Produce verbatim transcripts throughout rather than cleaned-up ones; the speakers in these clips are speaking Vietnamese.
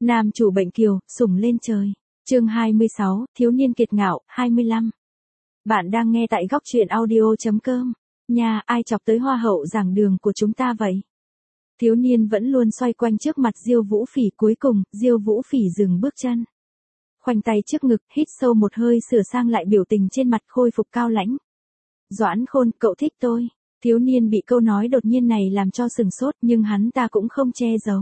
Nam chủ bệnh kiều, sủng lên trời. Chương hai mươi sáu, thiếu niên kiệt ngạo, hai mươi lăm. Bạn đang nghe tại góc truyện audio chấm com. Nha, ai chọc tới hoa hậu giảng đường của chúng ta vậy? Thiếu niên vẫn luôn xoay quanh trước mặt Diêu Vũ Phỉ, cuối cùng, Diêu Vũ Phỉ dừng bước chân. Khoanh tay trước ngực, hít sâu một hơi, sửa sang lại biểu tình trên mặt, khôi phục cao lãnh. Doãn Khôn, cậu thích tôi. Thiếu niên bị câu nói đột nhiên này làm cho sừng sốt, nhưng hắn ta cũng không che giấu.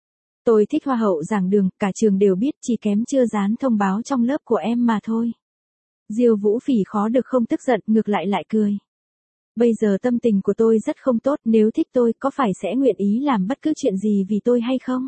Tôi thích hoa hậu giảng đường, cả trường đều biết, chỉ kém chưa dán thông báo trong lớp của em mà thôi. Diêu Vũ Phỉ khó được không tức giận, ngược lại lại cười. Bây giờ tâm tình của tôi rất không tốt, nếu thích tôi có phải sẽ nguyện ý làm bất cứ chuyện gì vì tôi hay không?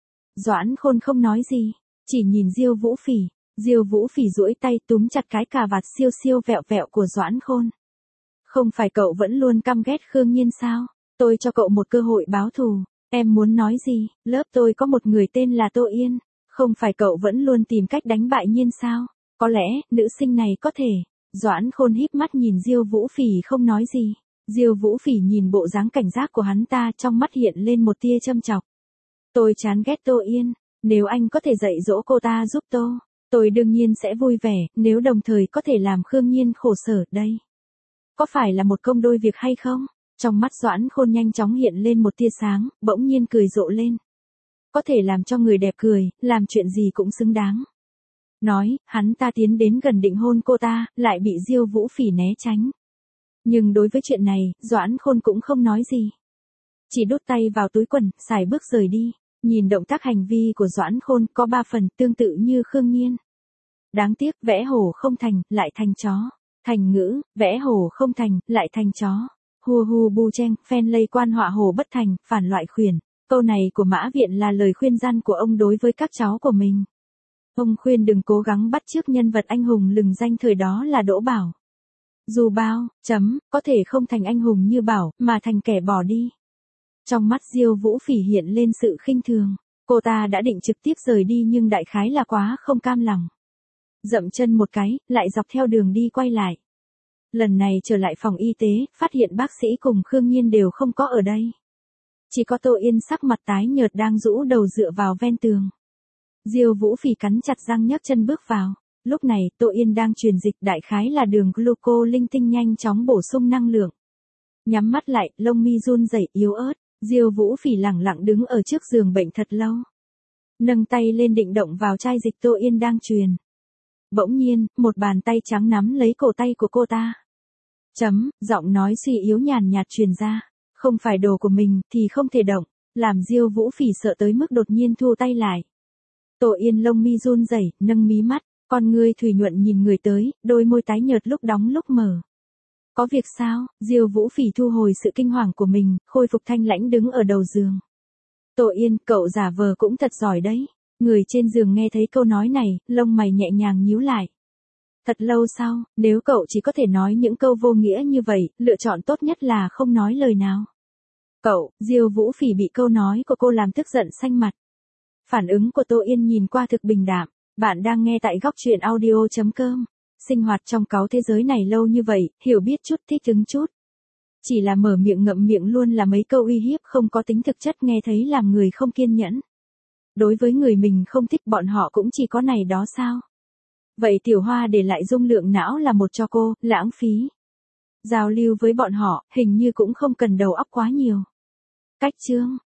Doãn Khôn không nói gì, chỉ nhìn Diêu Vũ Phỉ. Diêu Vũ Phỉ duỗi tay túm chặt cái cà vạt siêu siêu vẹo vẹo của Doãn Khôn. Không phải cậu vẫn luôn căm ghét Khương Nhiên sao? Tôi cho cậu một cơ hội báo thù. Em muốn nói gì? Lớp tôi có một người tên là Tô Yên. Không phải cậu vẫn luôn tìm cách đánh bại Nhiên sao? Có lẽ, nữ sinh này có thể. Doãn Khôn híp mắt nhìn Diêu Vũ Phỉ không nói gì. Diêu Vũ Phỉ nhìn bộ dáng cảnh giác của hắn ta, trong mắt hiện lên một tia châm chọc. Tôi chán ghét Tô Yên. Nếu anh có thể dạy dỗ cô ta giúp tôi, tôi đương nhiên sẽ vui vẻ, nếu đồng thời có thể làm Khương Nhiên khổ sở đây. Có phải là một công đôi việc hay không? Trong mắt Doãn Khôn nhanh chóng hiện lên một tia sáng, bỗng nhiên cười rộ lên. Có thể làm cho người đẹp cười, làm chuyện gì cũng xứng đáng. Nói, hắn ta tiến đến gần định hôn cô ta, lại bị Diêu Vũ Phỉ né tránh. Nhưng đối với chuyện này, Doãn Khôn cũng không nói gì. Chỉ đút tay vào túi quần, xài bước rời đi. Nhìn động tác hành vi của Doãn Khôn có ba phần tương tự như Khương Nhiên. Đáng tiếc, vẽ hổ không thành, lại thành chó. Thành ngữ, vẽ hổ không thành, lại thành chó. Hù hù bu chen, phen lây quan họa hổ bất thành, phản loại khuyển. Câu này của Mã Viện là lời khuyên răn của ông đối với các cháu của mình. Ông khuyên đừng cố gắng bắt chước nhân vật anh hùng lừng danh thời đó là Đỗ Bảo. Dù bao, chấm, có thể không thành anh hùng như Bảo, mà thành kẻ bỏ đi. Trong mắt Diêu Vũ Phỉ hiện lên sự khinh thường. Cô ta đã định trực tiếp rời đi nhưng đại khái là quá không cam lòng. Dậm chân một cái, lại dọc theo đường đi quay lại. Lần này trở lại phòng y tế, phát hiện bác sĩ cùng Khương Nhiên đều không có ở đây. Chỉ có Tô Yên sắc mặt tái nhợt đang rũ đầu dựa vào ven tường. Diêu Vũ Phỉ cắn chặt răng nhấc chân bước vào. Lúc này, Tô Yên đang truyền dịch, đại khái là đường gluco linh tinh nhanh chóng bổ sung năng lượng. Nhắm mắt lại, lông mi run rẩy yếu ớt, Diêu Vũ Phỉ lẳng lặng đứng ở trước giường bệnh thật lâu. Nâng tay lên định động vào chai dịch Tô Yên đang truyền. Bỗng nhiên, một bàn tay trắng nắm lấy cổ tay của cô ta. Chấm, giọng nói suy yếu nhàn nhạt truyền ra. Không phải đồ của mình, thì không thể động. Làm Diêu Vũ Phỉ sợ tới mức đột nhiên thu tay lại. Tô Yên lông mi run rẩy, nâng mí mắt, con ngươi thủy nhuận nhìn người tới, đôi môi tái nhợt lúc đóng lúc mở. Có việc sao? Diêu Vũ Phỉ thu hồi sự kinh hoàng của mình, khôi phục thanh lãnh đứng ở đầu giường. Tô Yên, cậu giả vờ cũng thật giỏi đấy. Người trên giường nghe thấy câu nói này, lông mày nhẹ nhàng nhíu lại. Thật lâu sau, nếu cậu chỉ có thể nói những câu vô nghĩa như vậy, lựa chọn tốt nhất là không nói lời nào. Cậu, Diêu Vũ Phỉ bị câu nói của cô làm tức giận xanh mặt. Phản ứng của Tô Yên nhìn qua thực bình đạm. Bạn đang nghe tại góc truyện audio chấm com. Sinh hoạt trong cáu thế giới này lâu như vậy, hiểu biết chút thích ứng chút. Chỉ là mở miệng ngậm miệng luôn là mấy câu uy hiếp không có tính thực chất, nghe thấy làm người không kiên nhẫn. Đối với người mình không thích bọn họ cũng chỉ có này đó sao? Vậy Tiểu Hoa để lại dung lượng não là một cho cô, lãng phí. Giao lưu với bọn họ, hình như cũng không cần đầu óc quá nhiều. Cách chương,